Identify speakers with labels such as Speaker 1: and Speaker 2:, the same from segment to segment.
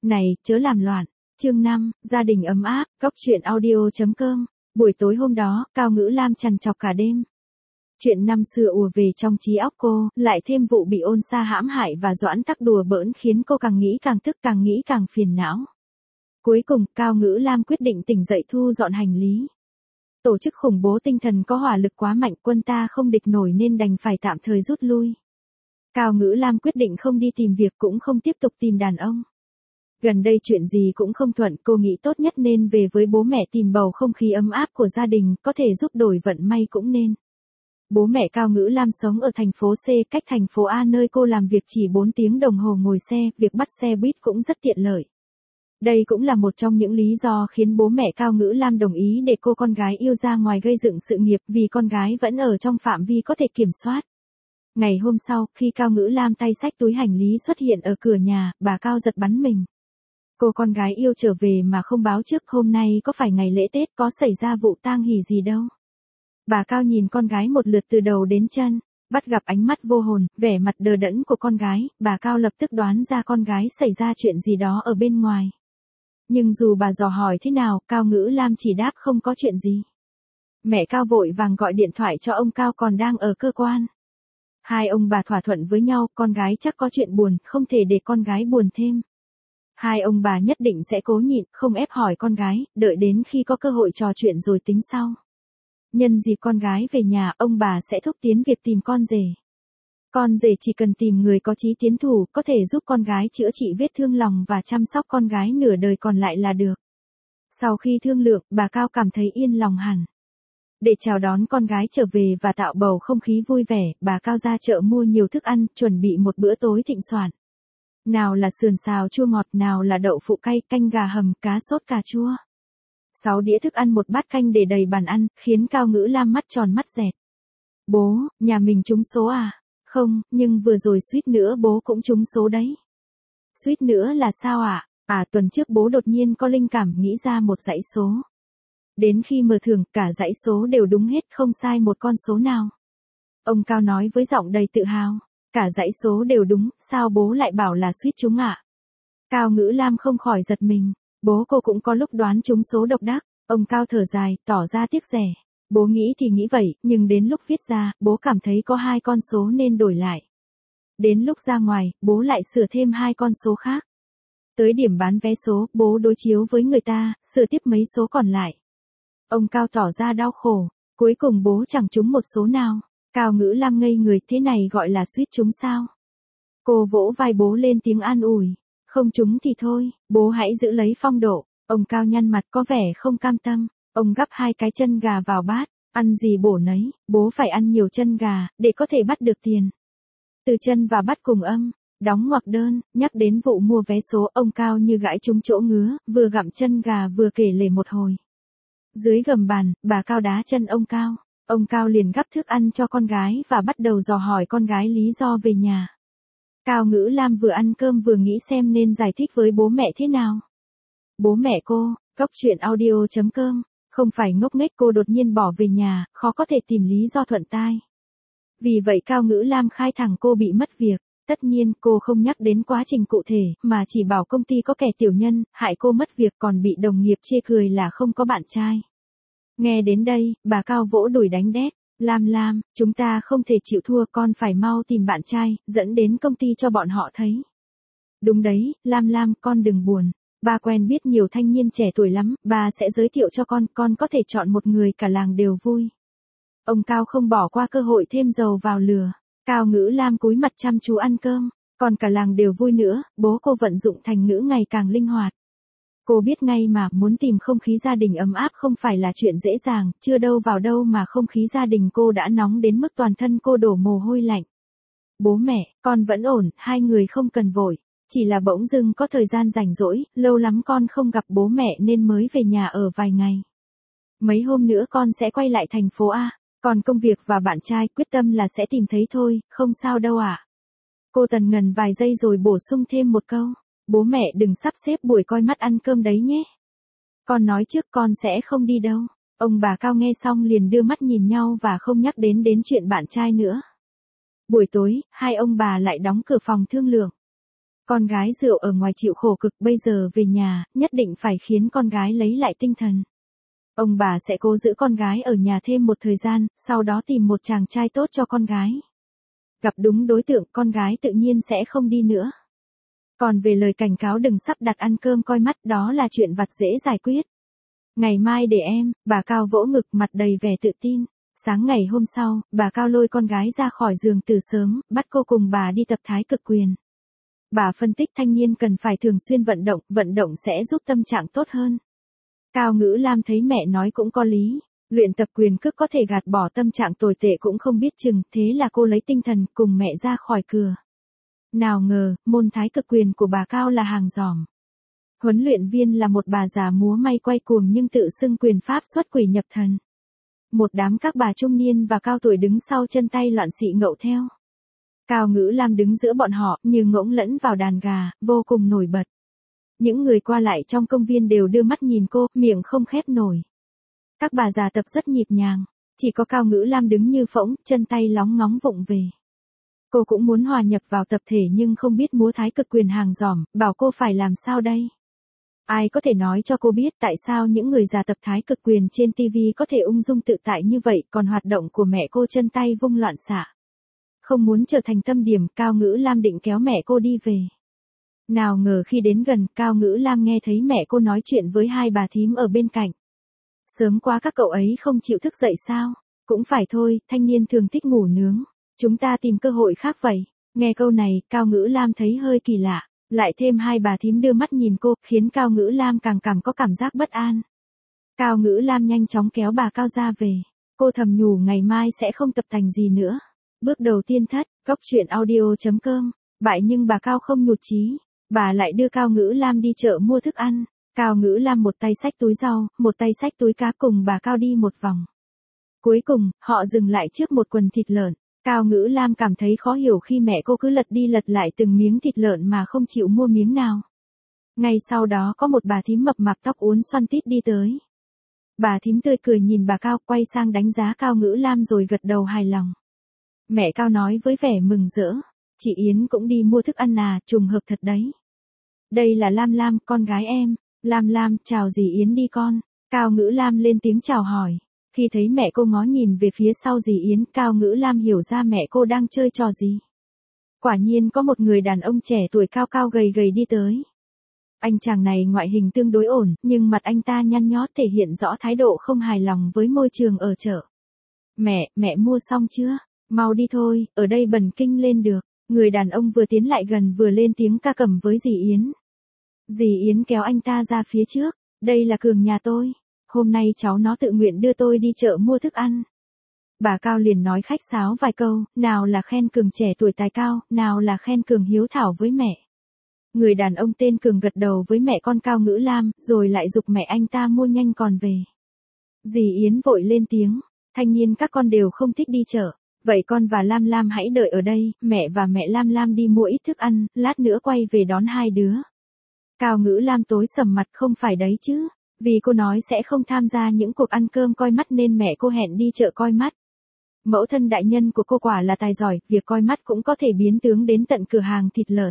Speaker 1: Này, chớ làm loạn. Chương 5, gia đình ấm áp, góc truyện audio.com. Buổi tối hôm đó, Cao Ngữ Lam trằn trọc cả đêm. Chuyện năm xưa ùa về trong trí óc cô, lại thêm vụ bị Ôn Sa hãm hại và Doãn Tắc đùa bỡn khiến cô càng nghĩ càng tức, càng nghĩ càng phiền não. Cuối cùng, Cao Ngữ Lam quyết định tỉnh dậy thu dọn hành lý. Tổ chức khủng bố tinh thần có hỏa lực quá mạnh, quân ta không địch nổi nên đành phải tạm thời rút lui. Cao Ngữ Lam quyết định không đi tìm việc, cũng không tiếp tục tìm đàn ông. Gần đây chuyện gì cũng không thuận, cô nghĩ tốt nhất nên về với bố mẹ tìm bầu không khí ấm áp của gia đình, có thể giúp đổi vận may cũng nên. Bố mẹ Cao Ngữ Lam sống ở thành phố C, cách thành phố A nơi cô làm việc chỉ 4 tiếng đồng hồ ngồi xe, việc bắt xe buýt cũng rất tiện lợi. Đây cũng là một trong những lý do khiến bố mẹ Cao Ngữ Lam đồng ý để cô con gái yêu ra ngoài gây dựng sự nghiệp, vì con gái vẫn ở trong phạm vi có thể kiểm soát. Ngày hôm sau, khi Cao Ngữ Lam tay xách túi hành lý xuất hiện ở cửa nhà, bà Cao giật bắn mình. Cô con gái yêu trở về mà không báo trước, hôm nay có phải ngày lễ Tết, có xảy ra vụ tang hỉ gì đâu. Bà Cao nhìn con gái một lượt từ đầu đến chân, bắt gặp ánh mắt vô hồn, vẻ mặt đờ đẫn của con gái, bà Cao lập tức đoán ra con gái xảy ra chuyện gì đó ở bên ngoài. Nhưng dù bà dò hỏi thế nào, Cao Ngữ Lam chỉ đáp không có chuyện gì. Mẹ Cao vội vàng gọi điện thoại cho ông Cao còn đang ở cơ quan. Hai ông bà thỏa thuận với nhau, con gái chắc có chuyện buồn, không thể để con gái buồn thêm. Hai ông bà nhất định sẽ cố nhịn, không ép hỏi con gái, đợi đến khi có cơ hội trò chuyện rồi tính sau. Nhân dịp con gái về nhà, ông bà sẽ thúc tiến việc tìm con rể. Con rể chỉ cần tìm người có chí tiến thủ, có thể giúp con gái chữa trị vết thương lòng và chăm sóc con gái nửa đời còn lại là được. Sau khi thương lượng, bà Cao cảm thấy yên lòng hẳn. Để chào đón con gái trở về và tạo bầu không khí vui vẻ, bà Cao ra chợ mua nhiều thức ăn, chuẩn bị một bữa tối thịnh soạn. Nào là sườn xào chua ngọt, nào là đậu phụ cay, canh gà hầm, cá sốt cà chua. 6 đĩa thức ăn, một bát canh để đầy bàn ăn, khiến Cao Ngữ Lam mắt tròn mắt dẹt. Bố, nhà mình trúng số à? Không, nhưng vừa rồi suýt nữa bố cũng trúng số đấy. Suýt nữa là sao ạ? Tuần trước bố đột nhiên có linh cảm nghĩ ra một dãy số. Đến khi mở thưởng, cả dãy số đều đúng hết, không sai một con số nào. Ông Cao nói với giọng đầy tự hào. Cả dãy số đều đúng, sao bố lại bảo là suýt trúng ạ? Cao Ngữ Lam không khỏi giật mình. Bố cô cũng có lúc đoán trúng số độc đắc. Ông Cao thở dài, tỏ ra tiếc rẻ. Bố nghĩ thì nghĩ vậy, nhưng đến lúc viết ra, bố cảm thấy có 2 con số nên đổi lại. Đến lúc ra ngoài, bố lại sửa thêm 2 con số khác. Tới điểm bán vé số, bố đối chiếu với người ta, sửa tiếp mấy số còn lại. Ông Cao tỏ ra đau khổ. Cuối cùng bố chẳng trúng một số nào. Cao Ngữ Lam ngây người, thế này gọi là suýt trúng sao? Cô vỗ vai bố lên tiếng an ủi. Không trúng thì thôi, bố hãy giữ lấy phong độ. Ông Cao nhăn mặt có vẻ không cam tâm. Ông gắp 2 cái chân gà vào bát, ăn gì bổ nấy, bố phải ăn nhiều chân gà, để có thể bắt được tiền. Từ chân và bắt cùng âm, đóng ngoặc đơn, nhắc đến vụ mua vé số, ông Cao như gãi trúng chỗ ngứa, vừa gặm chân gà vừa kể lể một hồi. Dưới gầm bàn, bà Cao đá chân ông Cao. Ông Cao liền gắp thức ăn cho con gái và bắt đầu dò hỏi con gái lý do về nhà. Cao Ngữ Lam vừa ăn cơm vừa nghĩ xem nên giải thích với bố mẹ thế nào. Bố mẹ cô, góc truyện audio.com, không phải ngốc nghếch, cô đột nhiên bỏ về nhà, khó có thể tìm lý do thuận tai. Vì vậy Cao Ngữ Lam khai thẳng cô bị mất việc. Tất nhiên cô không nhắc đến quá trình cụ thể, mà chỉ bảo công ty có kẻ tiểu nhân, hại cô mất việc, còn bị đồng nghiệp chê cười là không có bạn trai. Nghe đến đây, bà Cao vỗ đùi đánh đét. Lam, chúng ta không thể chịu thua, con phải mau tìm bạn trai, dẫn đến công ty cho bọn họ thấy. Đúng đấy, Lam, con đừng buồn. Ba quen biết nhiều thanh niên trẻ tuổi lắm, ba sẽ giới thiệu cho con có thể chọn một người cả làng đều vui. Ông Cao không bỏ qua cơ hội thêm dầu vào lửa. Cao Ngữ Lam cúi mặt chăm chú ăn cơm, còn cả làng đều vui nữa, bố cô vận dụng thành ngữ ngày càng linh hoạt. Cô biết ngay mà, muốn tìm không khí gia đình ấm áp không phải là chuyện dễ dàng, chưa đâu vào đâu mà không khí gia đình cô đã nóng đến mức toàn thân cô đổ mồ hôi lạnh. Bố mẹ, con vẫn ổn, hai người không cần vội. Chỉ là bỗng dưng có thời gian rảnh rỗi, lâu lắm con không gặp bố mẹ nên mới về nhà ở vài ngày. Mấy hôm nữa con sẽ quay lại thành phố A, còn công việc và bạn trai quyết tâm là sẽ tìm thấy thôi, không sao đâu ạ. Cô tần ngần vài giây rồi bổ sung thêm một câu. Bố mẹ đừng sắp xếp buổi coi mắt ăn cơm đấy nhé. Con nói trước con sẽ không đi đâu. Ông bà Cao nghe xong liền đưa mắt nhìn nhau và không nhắc đến chuyện bạn trai nữa. Buổi tối, hai ông bà lại đóng cửa phòng thương lượng. Con gái rượu ở ngoài chịu khổ cực, bây giờ về nhà, nhất định phải khiến con gái lấy lại tinh thần. Ông bà sẽ cố giữ con gái ở nhà thêm một thời gian, sau đó tìm một chàng trai tốt cho con gái. Gặp đúng đối tượng, con gái tự nhiên sẽ không đi nữa. Còn về lời cảnh cáo đừng sắp đặt ăn cơm coi mắt, đó là chuyện vặt dễ giải quyết. Ngày mai để em, bà Cao vỗ ngực mặt đầy vẻ tự tin. Sáng ngày hôm sau, bà Cao lôi con gái ra khỏi giường từ sớm, bắt cô cùng bà đi tập thái cực quyền. Bà phân tích thanh niên cần phải thường xuyên vận động sẽ giúp tâm trạng tốt hơn. Cao Ngữ Lam thấy mẹ nói cũng có lý, luyện tập quyền cước có thể gạt bỏ tâm trạng tồi tệ cũng không biết chừng, thế là cô lấy tinh thần cùng mẹ ra khỏi cửa. Nào ngờ, môn thái cực quyền của bà Cao là hàng giỏm. Huấn luyện viên là một bà già múa may quay cuồng nhưng tự xưng quyền pháp xuất quỷ nhập thần. Một đám các bà trung niên và cao tuổi đứng sau chân tay loạn xị ngậu theo. Cao Ngữ Lam đứng giữa bọn họ như ngỗng lẫn vào đàn gà, vô cùng nổi bật. Những người qua lại trong công viên đều đưa mắt nhìn cô, miệng không khép nổi. Các bà già tập rất nhịp nhàng, chỉ có Cao Ngữ Lam đứng như phỗng, chân tay lóng ngóng vụng về. Cô cũng muốn hòa nhập vào tập thể nhưng không biết múa thái cực quyền hàng giỏm, bảo cô phải làm sao đây? Ai có thể nói cho cô biết tại sao những người già tập thái cực quyền trên TV có thể ung dung tự tại như vậy, còn hoạt động của mẹ cô chân tay vung loạn xạ. Không muốn trở thành tâm điểm, Cao Ngữ Lam định kéo mẹ cô đi về. Nào ngờ khi đến gần, Cao Ngữ Lam nghe thấy mẹ cô nói chuyện với hai bà thím ở bên cạnh. Sớm quá các cậu ấy không chịu thức dậy sao? Cũng phải thôi, thanh niên thường thích ngủ nướng. Chúng ta tìm cơ hội khác vậy. Nghe câu này, Cao Ngữ Lam thấy hơi kỳ lạ. Lại thêm hai bà thím đưa mắt nhìn cô, khiến Cao Ngữ Lam càng có cảm giác bất an. Cao Ngữ Lam nhanh chóng kéo bà Cao ra về. Cô thầm nhủ ngày mai sẽ không tập tành gì nữa. Bước đầu tiên thất, gocchuyenaudio.com. Bại nhưng bà Cao không nhụt chí. Bà lại đưa Cao Ngữ Lam đi chợ mua thức ăn. Cao Ngữ Lam một tay xách túi rau, một tay xách túi cá cùng bà Cao đi một vòng. Cuối cùng, họ dừng lại trước một quần thịt lợn. Cao Ngữ Lam cảm thấy khó hiểu khi mẹ cô cứ lật đi lật lại từng miếng thịt lợn mà không chịu mua miếng nào. Ngay sau đó có một bà thím mập mạp tóc uốn xoăn tít đi tới. Bà thím tươi cười nhìn bà Cao, quay sang đánh giá Cao Ngữ Lam rồi gật đầu hài lòng. Mẹ Cao nói với vẻ mừng rỡ. Chị Yến cũng đi mua thức ăn à, trùng hợp thật đấy. Đây là Lam Lam, con gái em. Lam Lam, chào dì Yến đi con. Cao Ngữ Lam lên tiếng chào hỏi. Khi thấy mẹ cô ngó nhìn về phía sau dì Yến, Cao Ngữ Lam hiểu ra mẹ cô đang chơi trò gì. Quả nhiên có một người đàn ông trẻ tuổi cao cao gầy gầy đi tới. Anh chàng này ngoại hình tương đối ổn, nhưng mặt anh ta nhăn nhó thể hiện rõ thái độ không hài lòng với môi trường ở chợ. Mẹ mua xong chưa? Mau đi thôi, ở đây bần kinh lên được. Người đàn ông vừa tiến lại gần vừa lên tiếng ca cẩm với dì Yến. Dì Yến kéo anh ta ra phía trước. Đây là Cường nhà tôi. Hôm nay cháu nó tự nguyện đưa tôi đi chợ mua thức ăn. Bà Cao liền nói khách sáo vài câu, nào là khen Cường trẻ tuổi tài cao, nào là khen Cường hiếu thảo với mẹ. Người đàn ông tên Cường gật đầu với mẹ con Cao Ngữ Lam, rồi lại giục mẹ anh ta mua nhanh còn về. Dì Yến vội lên tiếng, thanh niên các con đều không thích đi chợ. Vậy con và Lam Lam hãy đợi ở đây, mẹ và mẹ Lam Lam đi mua ít thức ăn, lát nữa quay về đón hai đứa. Cao Ngữ Lam tối sầm mặt không phải đấy chứ. Vì cô nói sẽ không tham gia những cuộc ăn cơm coi mắt nên mẹ cô hẹn đi chợ coi mắt. Mẫu thân đại nhân của cô quả là tài giỏi, việc coi mắt cũng có thể biến tướng đến tận cửa hàng thịt lợn.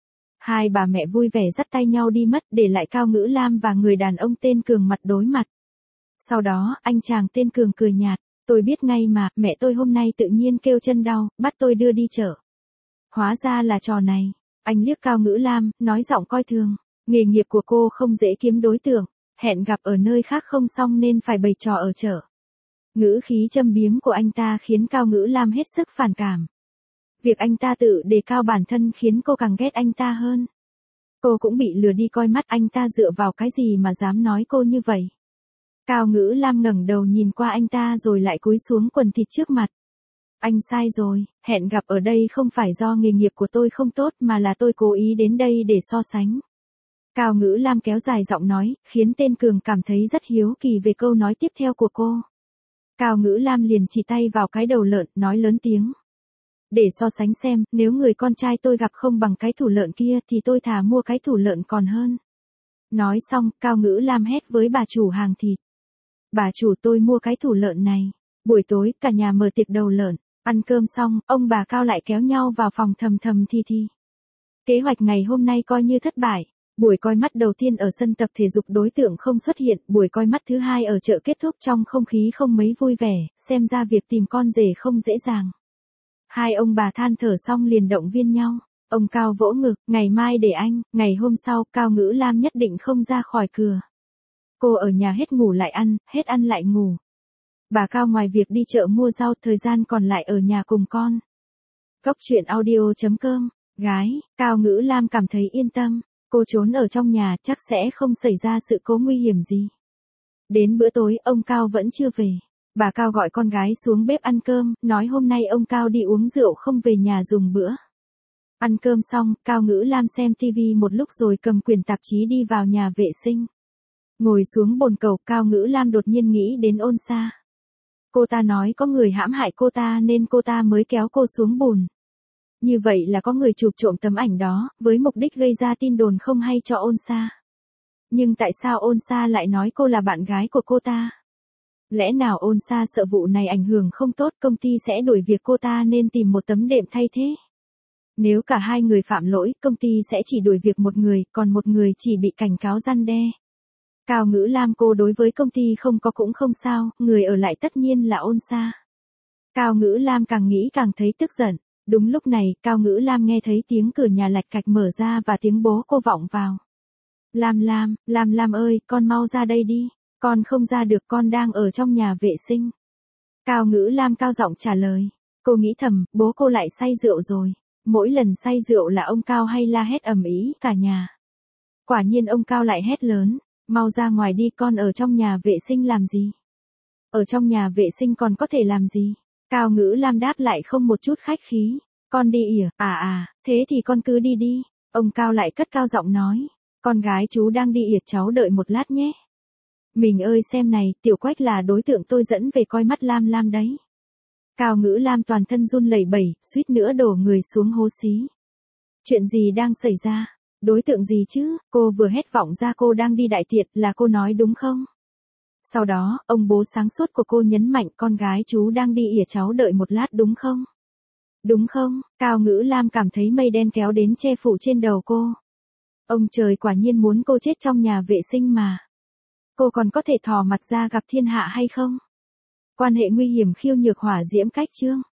Speaker 1: Hai bà mẹ vui vẻ dắt tay nhau đi mất, để lại Cao Ngữ Lam và người đàn ông tên Cường mặt đối mặt. Sau đó, anh chàng tên Cường cười nhạt, tôi biết ngay mà, mẹ tôi hôm nay tự nhiên kêu chân đau, bắt tôi đưa đi chợ. Hóa ra là trò này. Anh liếc Cao Ngữ Lam, nói giọng coi thường, nghề nghiệp của cô không dễ kiếm đối tượng. Hẹn gặp ở nơi khác không xong nên phải bày trò ở chợ. Ngữ khí châm biếm của anh ta khiến Cao Ngữ Lam hết sức phản cảm. Việc anh ta tự đề cao bản thân khiến cô càng ghét anh ta hơn. Cô cũng bị lừa đi coi mắt, anh ta dựa vào cái gì mà dám nói cô như vậy. Cao Ngữ Lam ngẩng đầu nhìn qua anh ta rồi lại cúi xuống quần thịt trước mặt. Anh sai rồi, hẹn gặp ở đây không phải do nghề nghiệp của tôi không tốt mà là tôi cố ý đến đây để so sánh. Cao Ngữ Lam kéo dài giọng nói, khiến tên Cường cảm thấy rất hiếu kỳ về câu nói tiếp theo của cô. Cao Ngữ Lam liền chỉ tay vào cái đầu lợn, nói lớn tiếng. Để so sánh xem, nếu người con trai tôi gặp không bằng cái thủ lợn kia thì tôi thà mua cái thủ lợn còn hơn. Nói xong, Cao Ngữ Lam hét với bà chủ hàng thịt. Bà chủ, tôi mua cái thủ lợn này. Buổi tối, cả nhà mở tiệc đầu lợn. Ăn cơm xong, ông bà Cao lại kéo nhau vào phòng thầm thì. Kế hoạch ngày hôm nay coi như thất bại. Buổi coi mắt đầu tiên ở sân tập thể dục đối tượng không xuất hiện, buổi coi mắt thứ hai ở chợ kết thúc trong không khí không mấy vui vẻ, xem ra việc tìm con rể không dễ dàng. Hai ông bà than thở xong liền động viên nhau. Ông Cao vỗ ngực, ngày mai để anh, ngày hôm sau, Cao Ngữ Lam nhất định không ra khỏi cửa. Cô ở nhà hết ngủ lại ăn, hết ăn lại ngủ. Bà Cao ngoài việc đi chợ mua rau, thời gian còn lại ở nhà cùng con. Cốc truyện audio.com, gái, Cao Ngữ Lam cảm thấy yên tâm, cô trốn ở trong nhà chắc sẽ không xảy ra sự cố nguy hiểm gì. Đến bữa tối, ông Cao vẫn chưa về. Bà Cao gọi con gái xuống bếp ăn cơm, nói hôm nay ông Cao đi uống rượu không về nhà dùng bữa. Ăn cơm xong, Cao Ngữ Lam xem TV một lúc rồi cầm quyển tạp chí đi vào nhà vệ sinh. Ngồi xuống bồn cầu, Cao Ngữ Lam đột nhiên nghĩ đến Ôn Sa. Cô ta nói có người hãm hại cô ta nên cô ta mới kéo cô xuống bùn. Như vậy là có người chụp trộm tấm ảnh đó, với mục đích gây ra tin đồn không hay cho Ôn Sa. Nhưng tại sao Ôn Sa lại nói cô là bạn gái của cô ta? Lẽ nào Ôn Sa sợ vụ này ảnh hưởng không tốt, công ty sẽ đuổi việc cô ta nên tìm một tấm đệm thay thế? Nếu cả hai người phạm lỗi, công ty sẽ chỉ đuổi việc một người, còn một người chỉ bị cảnh cáo răn đe. Cao Ngữ Lam cô đối với công ty không có cũng không sao, người ở lại tất nhiên là Ôn Sa. Cao Ngữ Lam càng nghĩ càng thấy tức giận. Đúng lúc này, Cao Ngữ Lam nghe thấy tiếng cửa nhà lạch cạch mở ra và tiếng bố cô vọng vào. Lam ơi, con mau ra đây đi. Con không ra được, con đang ở trong nhà vệ sinh. Cao Ngữ Lam cao giọng trả lời. Cô nghĩ thầm, bố cô lại say rượu rồi. Mỗi lần say rượu là ông Cao hay la hét ầm ĩ cả nhà. Quả nhiên ông Cao lại hét lớn. Mau ra ngoài đi, con ở trong nhà vệ sinh làm gì? Ở trong nhà vệ sinh còn có thể làm gì? Cao Ngữ Lam đáp lại không một chút khách khí. Con đi ỉa, thế thì con cứ đi đi. Ông Cao lại cất cao giọng nói. Con gái chú đang đi ỉa, cháu đợi một lát nhé. Mình ơi xem này, Tiểu Quách là đối tượng tôi dẫn về coi mắt Lam đấy. Cao Ngữ Lam toàn thân run lẩy bẩy, suýt nữa đổ người xuống hố xí. Chuyện gì đang xảy ra? Đối tượng gì chứ? Cô vừa hét vọng ra cô đang đi đại tiện, là cô nói đúng không? Sau đó, ông bố sáng suốt của cô nhấn mạnh, con gái chú đang đi ỉa, cháu đợi một lát đúng không? Đúng không? Cao Ngữ Lam cảm thấy mây đen kéo đến che phủ trên đầu cô. Ông trời quả nhiên muốn cô chết trong nhà vệ sinh mà. Cô còn có thể thò mặt ra gặp thiên hạ hay không? Quan hệ nguy hiểm khiêu nhược hỏa diễm cách chương.